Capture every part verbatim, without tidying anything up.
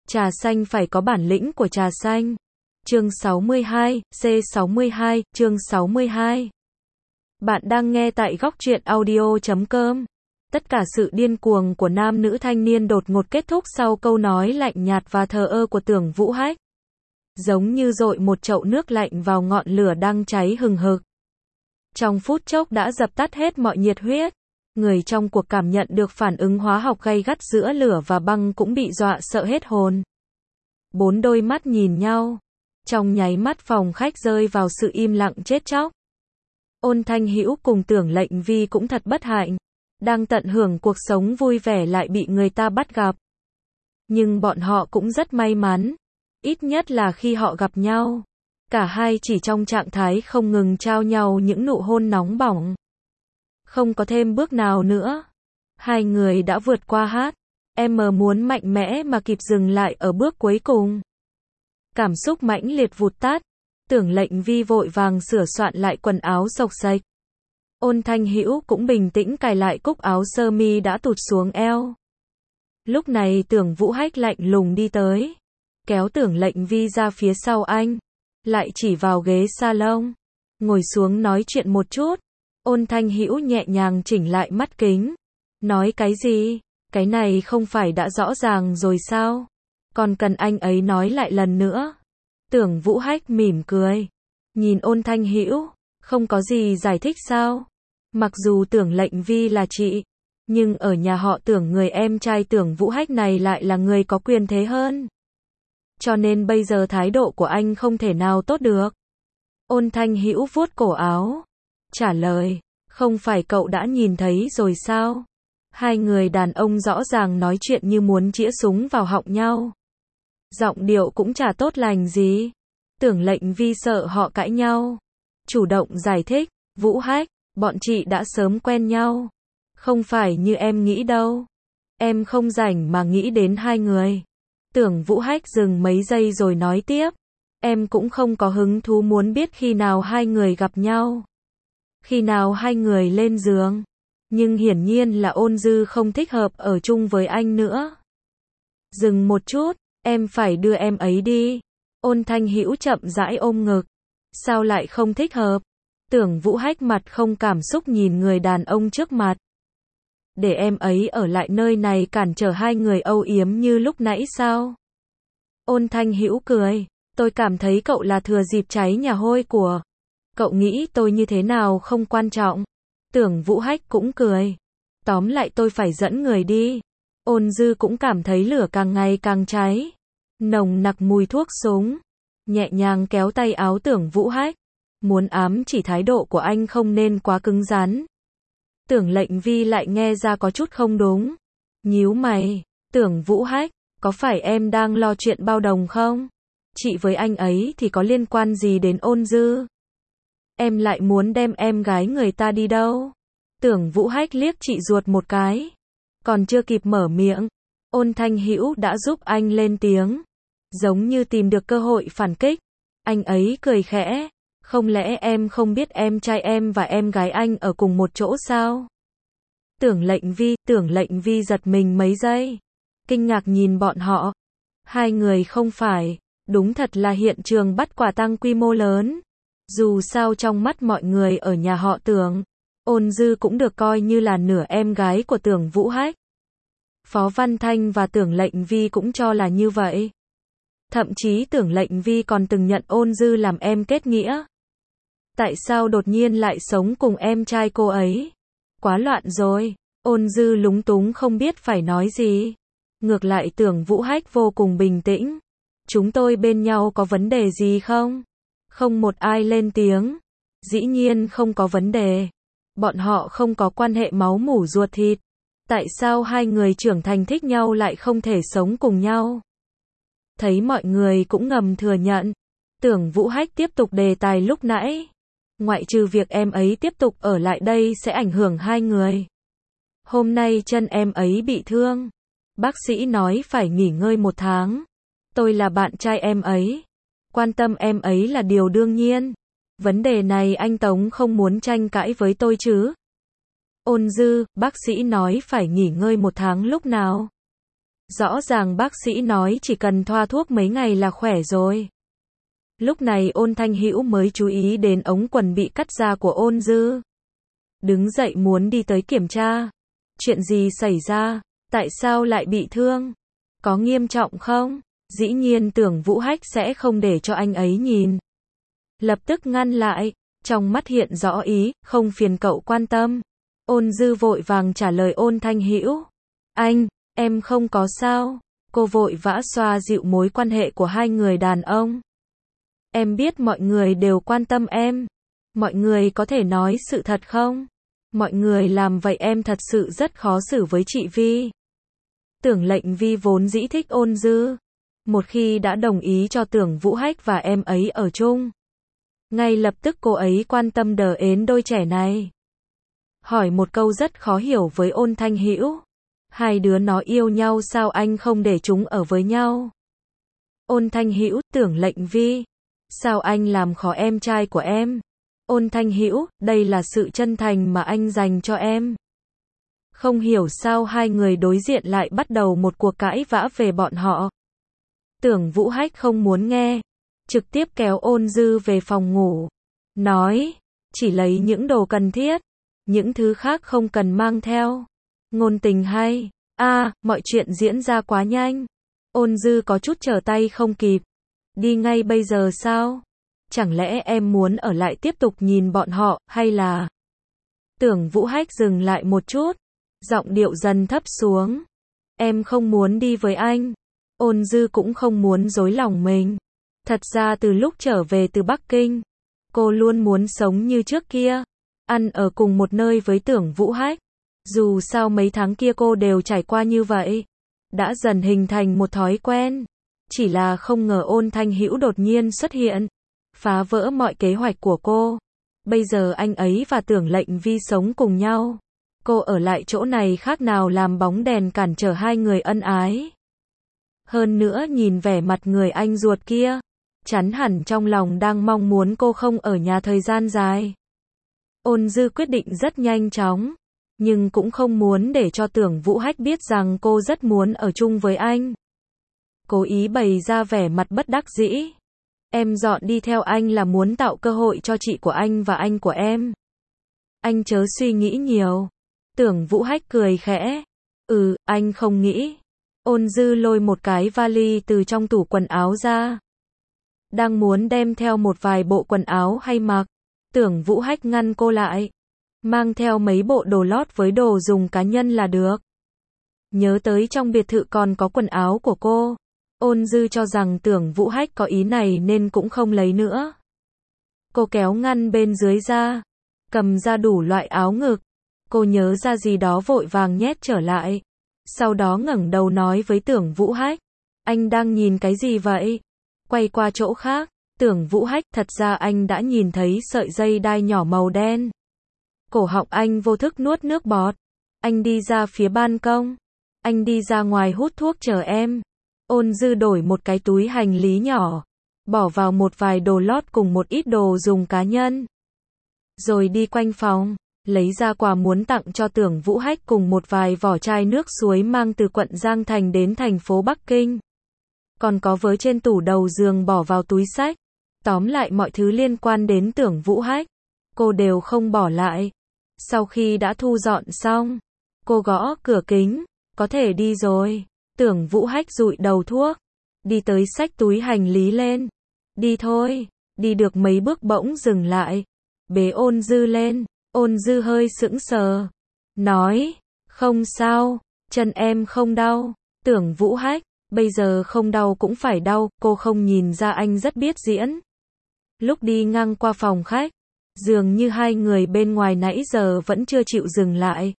Trà xanh phải có bản lĩnh của trà xanh. Chương sáu mươi hai, C sáu mươi hai, chương sáu mươi hai. Bạn đang nghe tại góc truyện audio chấm com. Tất cả sự điên cuồng của nam nữ thanh niên đột ngột kết thúc sau câu nói lạnh nhạt và thờ ơ của Tưởng Vũ Hách. Giống như dội một chậu nước lạnh vào ngọn lửa đang cháy hừng hực. Trong phút chốc đã dập tắt hết mọi nhiệt huyết. Người trong cuộc cảm nhận được phản ứng hóa học gay gắt giữa lửa và băng cũng bị dọa sợ hết hồn. Bốn đôi mắt nhìn nhau. Trong nháy mắt phòng khách rơi vào sự im lặng chết chóc. Ôn Thanh Hữu cùng Tưởng Lệnh Vi cũng thật bất hạnh. Đang tận hưởng cuộc sống vui vẻ lại bị người ta bắt gặp. Nhưng bọn họ cũng rất may mắn. Ít nhất là khi họ gặp nhau. Cả hai chỉ trong trạng thái không ngừng trao nhau những nụ hôn nóng bỏng. Không có thêm bước nào nữa. Hai người đã vượt qua hát. Em muốn mạnh mẽ mà kịp dừng lại ở bước cuối cùng. Cảm xúc mãnh liệt vụt tắt. Tưởng Lệnh Vi vội vàng sửa soạn lại quần áo xộc xệch. Ôn Thanh Hữu cũng bình tĩnh cài lại cúc áo sơ mi đã tụt xuống eo. Lúc này Tưởng Vũ Hách lạnh lùng đi tới. Kéo Tưởng Lệnh Vi ra phía sau anh. Lại chỉ vào ghế salon. Ngồi xuống nói chuyện một chút. Ôn Thanh Hữu nhẹ nhàng chỉnh lại mắt kính. Nói cái gì? Cái này không phải đã rõ ràng rồi sao? Còn cần anh ấy nói lại lần nữa. Tưởng Vũ Hách mỉm cười. Nhìn Ôn Thanh Hữu. Không có gì giải thích sao? Mặc dù Tưởng Lệnh Vi là chị. Nhưng ở nhà họ Tưởng người em trai Tưởng Vũ Hách này lại là người có quyền thế hơn. Cho nên bây giờ thái độ của anh không thể nào tốt được. Ôn Thanh Hữu vuốt cổ áo. Trả lời. Không phải cậu đã nhìn thấy rồi sao? Hai người đàn ông rõ ràng nói chuyện như muốn chĩa súng vào họng nhau. Giọng điệu cũng chả tốt lành gì. Tưởng Lệnh Vi sợ họ cãi nhau. Chủ động giải thích. Vũ Hách, bọn chị đã sớm quen nhau. Không phải như em nghĩ đâu. Em không rảnh mà nghĩ đến hai người. Tưởng Vũ Hách dừng mấy giây rồi nói tiếp. Em cũng không có hứng thú muốn biết khi nào hai người gặp nhau. Khi nào hai người lên giường. Nhưng hiển nhiên là Ôn Dư không thích hợp ở chung với anh nữa. Dừng một chút, em phải đưa em ấy đi. Ôn Thanh Hữu chậm rãi ôm ngực. Sao lại không thích hợp? Tưởng Vũ Hách mặt không cảm xúc nhìn người đàn ông trước mặt. Để em ấy ở lại nơi này cản trở hai người âu yếm như lúc nãy sao? Ôn Thanh Hữu cười. Tôi cảm thấy cậu là thừa dịp cháy nhà hôi của. Cậu nghĩ tôi như thế nào không quan trọng. Tưởng Vũ Hách cũng cười. Tóm lại tôi phải dẫn người đi. Ôn Dư cũng cảm thấy lửa càng ngày càng cháy. Nồng nặc mùi thuốc súng. Nhẹ nhàng kéo tay áo Tưởng Vũ Hách. Muốn ám chỉ thái độ của anh không nên quá cứng rắn. Tưởng Lệnh Vi lại nghe ra có chút không đúng. Nhíu mày. Tưởng Vũ Hách, có phải em đang lo chuyện bao đồng không? Chị với anh ấy thì có liên quan gì đến Ôn Dư? Em lại muốn đem em gái người ta đi đâu? Tưởng Vũ Hách liếc chị ruột một cái. Còn chưa kịp mở miệng. Ôn Thanh Hữu đã giúp anh lên tiếng. Giống như tìm được cơ hội phản kích. Anh ấy cười khẽ. Không lẽ em không biết em trai em và em gái anh ở cùng một chỗ sao? Tưởng Lệnh Vi, Tưởng Lệnh Vi giật mình mấy giây. Kinh ngạc nhìn bọn họ. Hai người không phải. Đúng thật là hiện trường bắt quả tang quy mô lớn. Dù sao trong mắt mọi người ở nhà họ Tưởng, Ôn Dư cũng được coi như là nửa em gái của Tưởng Vũ Hách. Phó Văn Thanh và Tưởng Lệnh Vi cũng cho là như vậy. Thậm chí Tưởng Lệnh Vi còn từng nhận Ôn Dư làm em kết nghĩa. Tại sao đột nhiên lại sống cùng em trai cô ấy? Quá loạn rồi. Ôn Dư lúng túng không biết phải nói gì. Ngược lại Tưởng Vũ Hách vô cùng bình tĩnh. Chúng tôi bên nhau có vấn đề gì không? Không một ai lên tiếng. Dĩ nhiên không có vấn đề. Bọn họ không có quan hệ máu mủ ruột thịt. Tại sao hai người trưởng thành thích nhau lại không thể sống cùng nhau? Thấy mọi người cũng ngầm thừa nhận. Tưởng Vũ Hách tiếp tục đề tài lúc nãy. Ngoại trừ việc em ấy tiếp tục ở lại đây sẽ ảnh hưởng hai người. Hôm nay chân em ấy bị thương. Bác sĩ nói phải nghỉ ngơi một tháng. Tôi là bạn trai em ấy. Quan tâm em ấy là điều đương nhiên. Vấn đề này anh Tống không muốn tranh cãi với tôi chứ? Ôn Dư, bác sĩ nói phải nghỉ ngơi một tháng lúc nào? Rõ ràng bác sĩ nói chỉ cần thoa thuốc mấy ngày là khỏe rồi. Lúc này Ôn Thanh Hữu mới chú ý đến ống quần bị cắt ra của Ôn Dư. Đứng dậy muốn đi tới kiểm tra. Chuyện gì xảy ra? Tại sao lại bị thương? Có nghiêm trọng không? Dĩ nhiên Tưởng Vũ Hách sẽ không để cho anh ấy nhìn. Lập tức ngăn lại, trong mắt hiện rõ ý, không phiền cậu quan tâm. Ôn Dư vội vàng trả lời Ôn Thanh Hữu. Anh, em không có sao. Cô vội vã xoa dịu mối quan hệ của hai người đàn ông. Em biết mọi người đều quan tâm em. Mọi người có thể nói sự thật không? Mọi người làm vậy em thật sự rất khó xử với chị Vi. Tưởng Lệnh Vi vốn dĩ thích Ôn Dư. Một khi đã đồng ý cho Tưởng Vũ Hách và em ấy ở chung, ngay lập tức cô ấy quan tâm đờ ến đôi trẻ này. Hỏi một câu rất khó hiểu với Ôn Thanh Hữu. Hai đứa nó yêu nhau sao anh không để chúng ở với nhau? Ôn Thanh Hữu, Tưởng Lệnh Vi. Sao anh làm khó em trai của em? Ôn Thanh Hữu, đây là sự chân thành mà anh dành cho em. Không hiểu sao hai người đối diện lại bắt đầu một cuộc cãi vã về bọn họ. Tưởng Vũ Hách không muốn nghe, trực tiếp kéo Ôn Dư về phòng ngủ. Nói, chỉ lấy những đồ cần thiết, những thứ khác không cần mang theo. Ngôn tình hay, a à, mọi chuyện diễn ra quá nhanh. Ôn Dư có chút trở tay không kịp. Đi ngay bây giờ sao? Chẳng lẽ em muốn ở lại tiếp tục nhìn bọn họ, hay là... Tưởng Vũ Hách dừng lại một chút, giọng điệu dần thấp xuống. Em không muốn đi với anh. Ôn Dư cũng không muốn dối lòng mình. Thật ra từ lúc trở về từ Bắc Kinh, cô luôn muốn sống như trước kia, ăn ở cùng một nơi với Tưởng Vũ Hách. Dù sao mấy tháng kia cô đều trải qua như vậy, đã dần hình thành một thói quen. Chỉ là không ngờ Ôn Thanh Hữu đột nhiên xuất hiện, phá vỡ mọi kế hoạch của cô. Bây giờ anh ấy và Tưởng Lệnh Vi sống cùng nhau. Cô ở lại chỗ này khác nào làm bóng đèn cản trở hai người ân ái. Hơn nữa nhìn vẻ mặt người anh ruột kia, chắn hẳn trong lòng đang mong muốn cô không ở nhà thời gian dài. Ôn Dư quyết định rất nhanh chóng, nhưng cũng không muốn để cho Tưởng Vũ Hách biết rằng cô rất muốn ở chung với anh. Cố ý bày ra vẻ mặt bất đắc dĩ. Em dọn đi theo anh là muốn tạo cơ hội cho chị của anh và anh của em. Anh chớ suy nghĩ nhiều. Tưởng Vũ Hách cười khẽ. Ừ, anh không nghĩ. Ôn Dư lôi một cái vali từ trong tủ quần áo ra. Đang muốn đem theo một vài bộ quần áo hay mặc. Tưởng Vũ Hách ngăn cô lại. Mang theo mấy bộ đồ lót với đồ dùng cá nhân là được. Nhớ tới trong biệt thự còn có quần áo của cô. Ôn Dư cho rằng Tưởng Vũ Hách có ý này nên cũng không lấy nữa. Cô kéo ngăn bên dưới ra, cầm ra đủ loại áo ngực. Cô nhớ ra gì đó vội vàng nhét trở lại. Sau đó ngẩng đầu nói với Tưởng Vũ Hách. Anh đang nhìn cái gì vậy? Quay qua chỗ khác. Tưởng Vũ Hách, thật ra anh đã nhìn thấy sợi dây đai nhỏ màu đen. Cổ họng anh vô thức nuốt nước bọt. Anh đi ra phía ban công. Anh đi ra ngoài hút thuốc chờ em. Ôn Dư đổi một cái túi hành lý nhỏ, bỏ vào một vài đồ lót cùng một ít đồ dùng cá nhân. Rồi đi quanh phòng, lấy ra quà muốn tặng cho Tưởng Vũ Hách cùng một vài vỏ chai nước suối mang từ quận Giang Thành đến thành phố Bắc Kinh. Còn có vớ trên tủ đầu giường bỏ vào túi xách. Tóm lại mọi thứ liên quan đến Tưởng Vũ Hách, cô đều không bỏ lại. Sau khi đã thu dọn xong, cô gõ cửa kính, có thể đi rồi. Tưởng Vũ Hách dụi đầu thuốc, đi tới xách túi hành lý lên. Đi thôi, đi được mấy bước bỗng dừng lại. Bế Ôn Dư lên, Ôn Dư hơi sững sờ. Nói, không sao, chân em không đau. Tưởng Vũ Hách, bây giờ không đau cũng phải đau, cô không nhìn ra anh rất biết diễn. Lúc đi ngang qua phòng khách, dường như hai người bên ngoài nãy giờ vẫn chưa chịu dừng lại.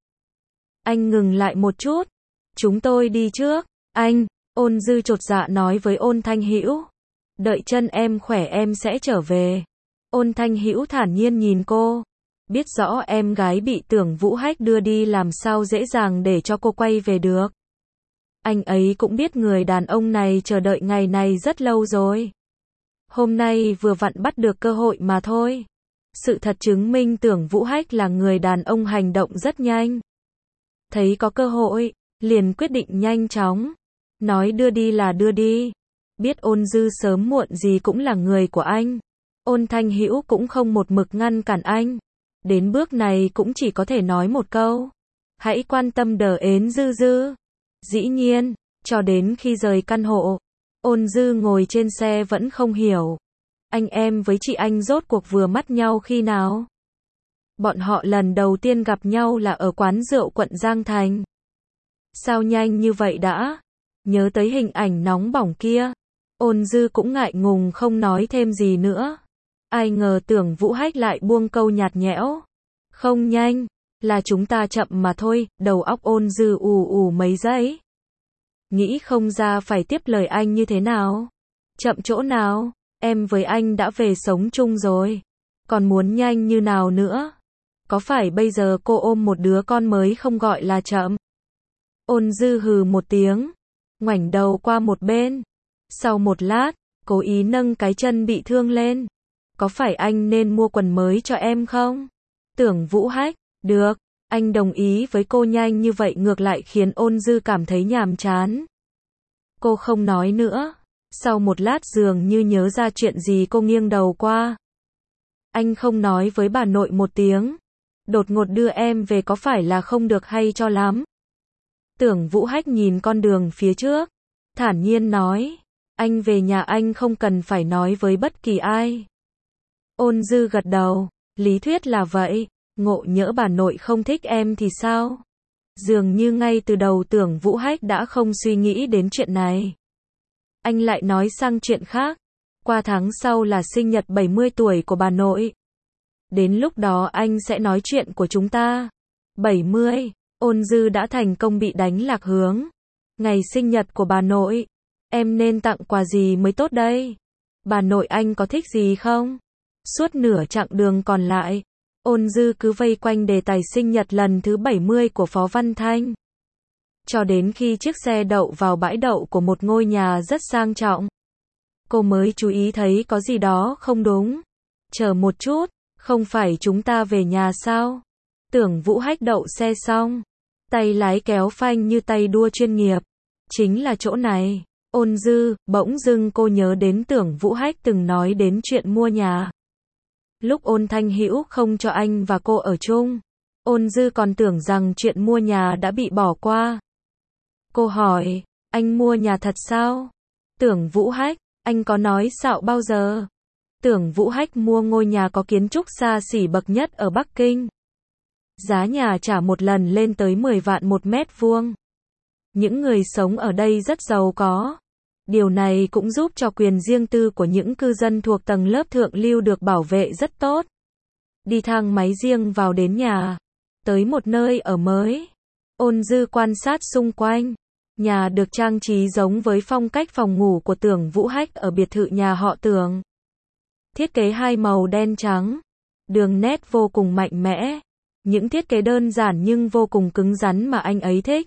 Anh ngừng lại một chút. Chúng tôi đi trước. Anh, Ôn Dư chột dạ nói với Ôn Thanh Hữu. Đợi chân em khỏe em sẽ trở về. Ôn Thanh Hữu thản nhiên nhìn cô. Biết rõ em gái bị Tưởng Vũ Hách đưa đi làm sao dễ dàng để cho cô quay về được. Anh ấy cũng biết người đàn ông này chờ đợi ngày này rất lâu rồi. Hôm nay vừa vặn bắt được cơ hội mà thôi. Sự thật chứng minh Tưởng Vũ Hách là người đàn ông hành động rất nhanh. Thấy có cơ hội, liền quyết định nhanh chóng. Nói đưa đi là đưa đi. Biết Ôn Dư sớm muộn gì cũng là người của anh. Ôn Thanh Hữu cũng không một mực ngăn cản anh. Đến bước này cũng chỉ có thể nói một câu. Hãy quan tâm đờ ến Dư Dư. Dĩ nhiên, cho đến khi rời căn hộ, Ôn Dư ngồi trên xe vẫn không hiểu. Anh em với chị anh rốt cuộc vừa mắt nhau khi nào? Bọn họ lần đầu tiên gặp nhau là ở quán rượu quận Giang Thành. Sao nhanh như vậy đã? Nhớ tới hình ảnh nóng bỏng kia, Ôn Dư cũng ngại ngùng không nói thêm gì nữa. Ai ngờ Tưởng Vũ Hách lại buông câu nhạt nhẽo. Không nhanh, là chúng ta chậm mà thôi. Đầu óc Ôn Dư ù ù mấy giây. Nghĩ không ra phải tiếp lời anh như thế nào. Chậm chỗ nào, em với anh đã về sống chung rồi. Còn muốn nhanh như nào nữa? Có phải bây giờ cô ôm một đứa con mới không gọi là chậm? Ôn Dư hừ một tiếng, ngoảnh đầu qua một bên. Sau một lát, cố ý nâng cái chân bị thương lên. Có phải anh nên mua quần mới cho em không? Tưởng Vũ Hách, được, anh đồng ý với cô nhanh như vậy ngược lại khiến Ôn Dư cảm thấy nhàm chán. Cô không nói nữa. Sau một lát dường như nhớ ra chuyện gì cô nghiêng đầu qua. Anh không nói với bà nội một tiếng. Đột ngột đưa em về có phải là không được hay cho lắm? Tưởng Vũ Hách nhìn con đường phía trước, thản nhiên nói. Anh về nhà anh không cần phải nói với bất kỳ ai. Ôn Dư gật đầu, lý thuyết là vậy, ngộ nhỡ bà nội không thích em thì sao? Dường như ngay từ đầu Tưởng Vũ Hách đã không suy nghĩ đến chuyện này. Anh lại nói sang chuyện khác. Qua tháng sau là sinh nhật bảy mươi tuổi của bà nội. Đến lúc đó anh sẽ nói chuyện của chúng ta. bảy mươi, Ôn Dư đã thành công bị đánh lạc hướng. Ngày sinh nhật của bà nội, em nên tặng quà gì mới tốt đây? Bà nội anh có thích gì không? Suốt nửa chặng đường còn lại, Ôn Dư cứ vây quanh đề tài sinh nhật lần thứ bảy mươi của Phó Văn Thanh. Cho đến khi chiếc xe đậu vào bãi đậu của một ngôi nhà rất sang trọng, cô mới chú ý thấy có gì đó không đúng. Chờ một chút, không phải chúng ta về nhà sao? Tưởng Vũ Hách đậu xe xong, tay lái kéo phanh như tay đua chuyên nghiệp. Chính là chỗ này. Ôn Dư, bỗng dưng cô nhớ đến Tưởng Vũ Hách từng nói đến chuyện mua nhà. Lúc Ôn Thanh Hữu không cho anh và cô ở chung, Ôn Dư còn tưởng rằng chuyện mua nhà đã bị bỏ qua. Cô hỏi, anh mua nhà thật sao? Tưởng Vũ Hách, anh có nói xạo bao giờ? Tưởng Vũ Hách mua ngôi nhà có kiến trúc xa xỉ bậc nhất ở Bắc Kinh. Giá nhà trả một lần lên tới mười vạn một mét vuông. Những người sống ở đây rất giàu có. Điều này cũng giúp cho quyền riêng tư của những cư dân thuộc tầng lớp thượng lưu được bảo vệ rất tốt. Đi thang máy riêng vào đến nhà. Tới một nơi ở mới. Ôn Dư quan sát xung quanh. Nhà được trang trí giống với phong cách phòng ngủ của Tưởng Vũ Hách ở biệt thự nhà họ Tưởng. Thiết kế hai màu đen trắng. Đường nét vô cùng mạnh mẽ. Những thiết kế đơn giản nhưng vô cùng cứng rắn mà anh ấy thích.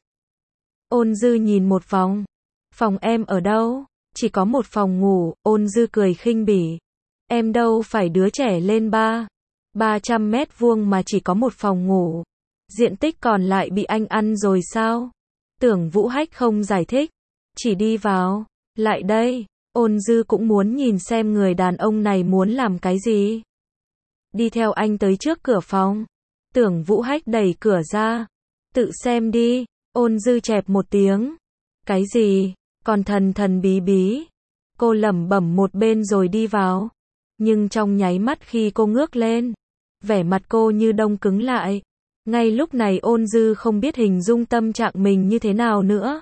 Ôn Dư nhìn một vòng. Phòng em ở đâu? Chỉ có một phòng ngủ. Ôn Dư cười khinh bỉ. Em đâu phải đứa trẻ lên ba. ba trăm mét vuông mà chỉ có một phòng ngủ. Diện tích còn lại bị anh ăn rồi sao? Tưởng Vũ Hách không giải thích. Chỉ đi vào. Lại đây. Ôn Dư cũng muốn nhìn xem người đàn ông này muốn làm cái gì. Đi theo anh tới trước cửa phòng. Tưởng Vũ Hách đẩy cửa ra. Tự xem đi. Ôn Dư chẹp một tiếng. Cái gì? Còn thần thần bí bí. Cô lẩm bẩm một bên rồi đi vào. Nhưng trong nháy mắt khi cô ngước lên, vẻ mặt cô như đông cứng lại. Ngay lúc này Ôn Dư không biết hình dung tâm trạng mình như thế nào nữa.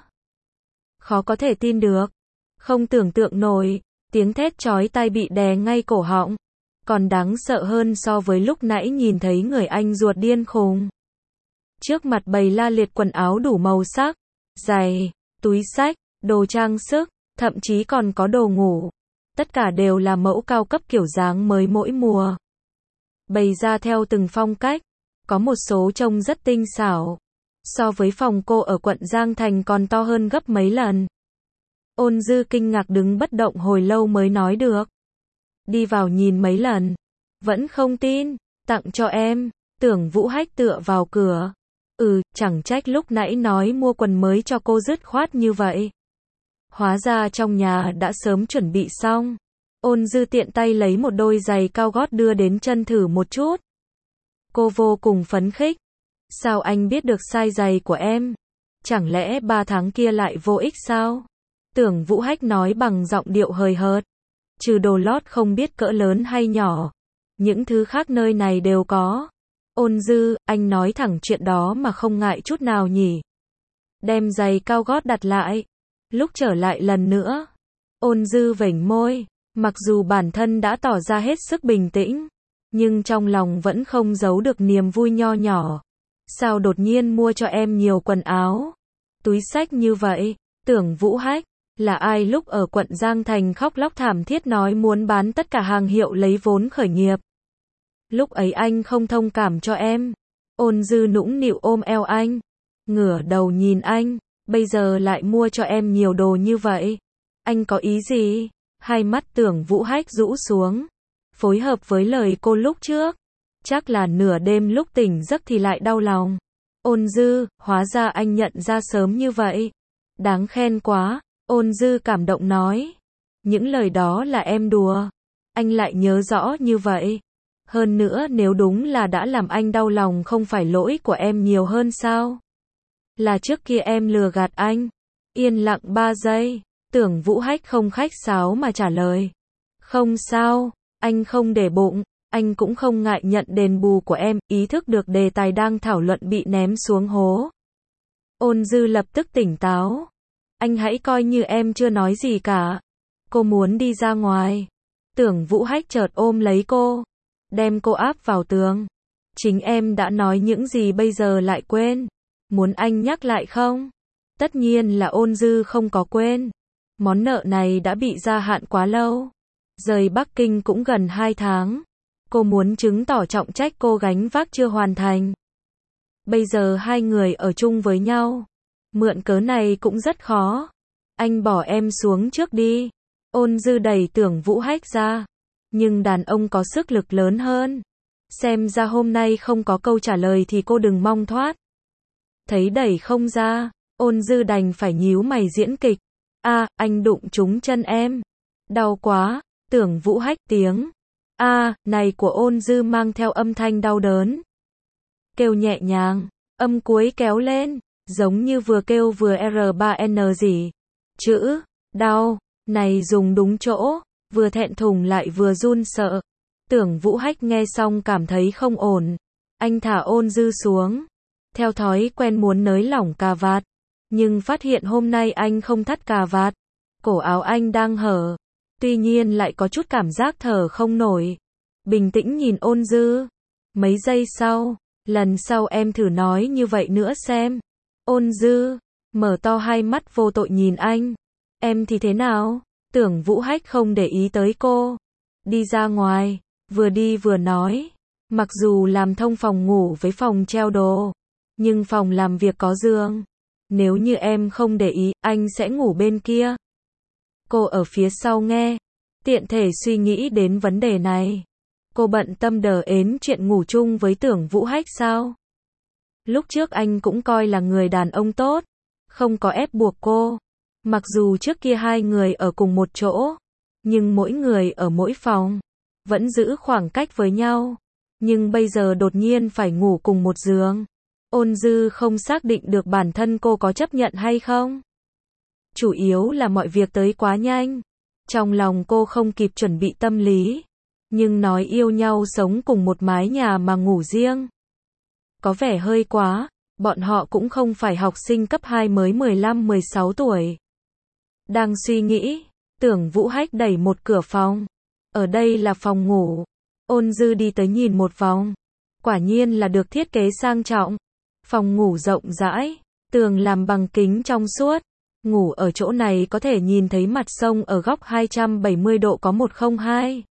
Khó có thể tin được. Không tưởng tượng nổi. Tiếng thét chói tai bị đè ngay cổ họng. Còn đáng sợ hơn so với lúc nãy nhìn thấy người anh ruột điên khùng. Trước mặt bày la liệt quần áo đủ màu sắc, giày, túi xách, đồ trang sức, thậm chí còn có đồ ngủ. Tất cả đều là mẫu cao cấp kiểu dáng mới mỗi mùa. Bày ra theo từng phong cách, có một số trông rất tinh xảo. So với phòng cô ở quận Giang Thành còn to hơn gấp mấy lần. Ôn Dư kinh ngạc đứng bất động hồi lâu mới nói được. Đi vào nhìn mấy lần. Vẫn không tin. Tặng cho em. Tưởng Vũ Hách tựa vào cửa. Ừ, chẳng trách lúc nãy nói mua quần mới cho cô dứt khoát như vậy. Hóa ra trong nhà đã sớm chuẩn bị xong. Ôn Dư tiện tay lấy một đôi giày cao gót đưa đến chân thử một chút. Cô vô cùng phấn khích. Sao anh biết được size giày của em? Chẳng lẽ ba tháng kia lại vô ích sao? Tưởng Vũ Hách nói bằng giọng điệu hời hợt. Trừ đồ lót không biết cỡ lớn hay nhỏ. Những thứ khác nơi này đều có. Ôn Dư, anh nói thẳng chuyện đó mà không ngại chút nào nhỉ. Đem giày cao gót đặt lại. Lúc trở lại lần nữa. Ôn Dư vểnh môi. Mặc dù bản thân đã tỏ ra hết sức bình tĩnh. Nhưng trong lòng vẫn không giấu được niềm vui nho nhỏ. Sao đột nhiên mua cho em nhiều quần áo, túi xách như vậy? Tưởng Vũ Hách, là ai lúc ở quận Giang Thành khóc lóc thảm thiết nói muốn bán tất cả hàng hiệu lấy vốn khởi nghiệp? Lúc ấy anh không thông cảm cho em. Ôn Dư nũng nịu ôm eo anh, ngửa đầu nhìn anh, bây giờ lại mua cho em nhiều đồ như vậy. Anh có ý gì? Hai mắt Tưởng Vũ Hách rũ xuống, phối hợp với lời cô lúc trước. Chắc là nửa đêm lúc tỉnh giấc thì lại đau lòng. Ôn Dư, hóa ra anh nhận ra sớm như vậy. Đáng khen quá. Ôn Dư cảm động nói. Những lời đó là em đùa. Anh lại nhớ rõ như vậy. Hơn nữa nếu đúng là đã làm anh đau lòng không phải lỗi của em nhiều hơn sao? Là trước kia em lừa gạt anh. Yên lặng ba giây. Tưởng Vũ Hách không khách sáo mà trả lời. Không sao, anh không để bụng. Anh cũng không ngại nhận đền bù của em, ý thức được đề tài đang thảo luận bị ném xuống hố. Ôn Dư lập tức tỉnh táo. Anh hãy coi như em chưa nói gì cả. Cô muốn đi ra ngoài. Tưởng Vũ Hách chợt ôm lấy cô, đem cô áp vào tường. Chính em đã nói những gì bây giờ lại quên. Muốn anh nhắc lại không? Tất nhiên là Ôn Dư không có quên. Món nợ này đã bị gia hạn quá lâu. Rời Bắc Kinh cũng gần hai tháng. Cô muốn chứng tỏ trọng trách cô gánh vác chưa hoàn thành. Bây giờ hai người ở chung với nhau. Mượn cớ này cũng rất khó. Anh bỏ em xuống trước đi. Ôn Dư đẩy Tưởng Vũ Hách ra. Nhưng đàn ông có sức lực lớn hơn. Xem ra hôm nay không có câu trả lời thì cô đừng mong thoát. Thấy đẩy không ra, Ôn Dư đành phải nhíu mày diễn kịch. A, à, anh đụng trúng chân em. Đau quá. Tưởng Vũ Hách tiếng. A, à, này của Ôn Dư mang theo âm thanh đau đớn. Kêu nhẹ nhàng, âm cuối kéo lên, giống như vừa kêu vừa R ba N gì. Chữ, đau, này dùng đúng chỗ, vừa thẹn thùng lại vừa run sợ. Tưởng Vũ Hách nghe xong cảm thấy không ổn. Anh thả Ôn Dư xuống. Theo thói quen muốn nới lỏng cà vạt. Nhưng phát hiện hôm nay anh không thắt cà vạt. Cổ áo anh đang hở. Tuy nhiên lại có chút cảm giác thở không nổi. Bình tĩnh nhìn Ôn Dư. Mấy giây sau, lần sau em thử nói như vậy nữa xem. Ôn Dư, mở to hai mắt vô tội nhìn anh. Em thì thế nào? Tưởng Vũ Hách không để ý tới cô. Đi ra ngoài, vừa đi vừa nói. Mặc dù làm thông phòng ngủ với phòng treo đồ, nhưng phòng làm việc có giường. Nếu như em không để ý, anh sẽ ngủ bên kia. Cô ở phía sau nghe, tiện thể suy nghĩ đến vấn đề này. Cô bận tâm đờ ến chuyện ngủ chung với Tưởng Vũ Hách sao? Lúc trước anh cũng coi là người đàn ông tốt, không có ép buộc cô. Mặc dù trước kia hai người ở cùng một chỗ, nhưng mỗi người ở mỗi phòng, vẫn giữ khoảng cách với nhau. Nhưng bây giờ đột nhiên phải ngủ cùng một giường. Ôn Dư không xác định được bản thân cô có chấp nhận hay không. Chủ yếu là mọi việc tới quá nhanh. Trong lòng cô không kịp chuẩn bị tâm lý. Nhưng nói yêu nhau sống cùng một mái nhà mà ngủ riêng. Có vẻ hơi quá, bọn họ cũng không phải học sinh cấp hai mới mười lăm mười sáu tuổi. Đang suy nghĩ, Tưởng Vũ Hách đẩy một cửa phòng. Ở đây là phòng ngủ. Ôn Dư đi tới nhìn một vòng. Quả nhiên là được thiết kế sang trọng. Phòng ngủ rộng rãi, tường làm bằng kính trong suốt. Ngủ ở chỗ này có thể nhìn thấy mặt sông ở góc hai trăm bảy mươi độ có một không hai.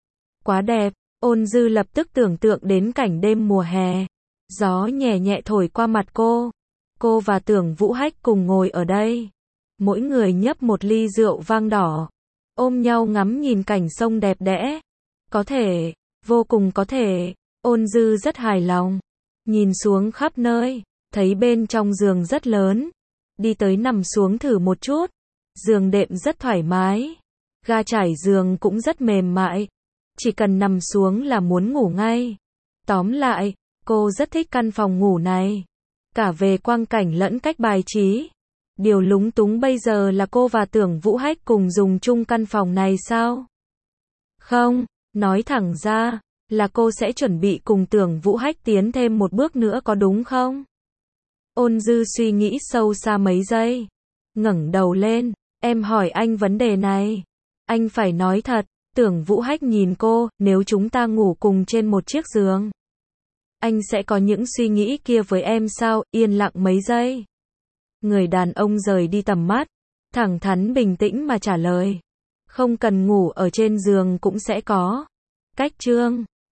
Quá đẹp, Ôn Dư lập tức tưởng tượng đến cảnh đêm mùa hè. Gió nhẹ nhẹ thổi qua mặt cô. Cô và Tưởng Vũ Hách cùng ngồi ở đây. Mỗi người nhấp một ly rượu vang đỏ. Ôm nhau ngắm nhìn cảnh sông đẹp đẽ. Có thể, vô cùng có thể. Ôn Dư rất hài lòng. Nhìn xuống khắp nơi, thấy bên trong giường rất lớn. Đi tới nằm xuống thử một chút. Giường đệm rất thoải mái. Ga trải giường cũng rất mềm mại. Chỉ cần nằm xuống là muốn ngủ ngay. Tóm lại, cô rất thích căn phòng ngủ này. Cả về quang cảnh lẫn cách bài trí. Điều lúng túng bây giờ là cô và Tưởng Vũ Hách cùng dùng chung căn phòng này sao? Không, nói thẳng ra, là cô sẽ chuẩn bị cùng Tưởng Vũ Hách tiến thêm một bước nữa có đúng không? Ôn Dư suy nghĩ sâu xa mấy giây. Ngẩng đầu lên, em hỏi anh vấn đề này. Anh phải nói thật. Tưởng Vũ Hách nhìn cô, nếu chúng ta ngủ cùng trên một chiếc giường. Anh sẽ có những suy nghĩ kia với em sao? Yên lặng mấy giây. Người đàn ông rời đi tầm mắt. Thẳng thắn bình tĩnh mà trả lời. Không cần ngủ ở trên giường cũng sẽ có cách. Chương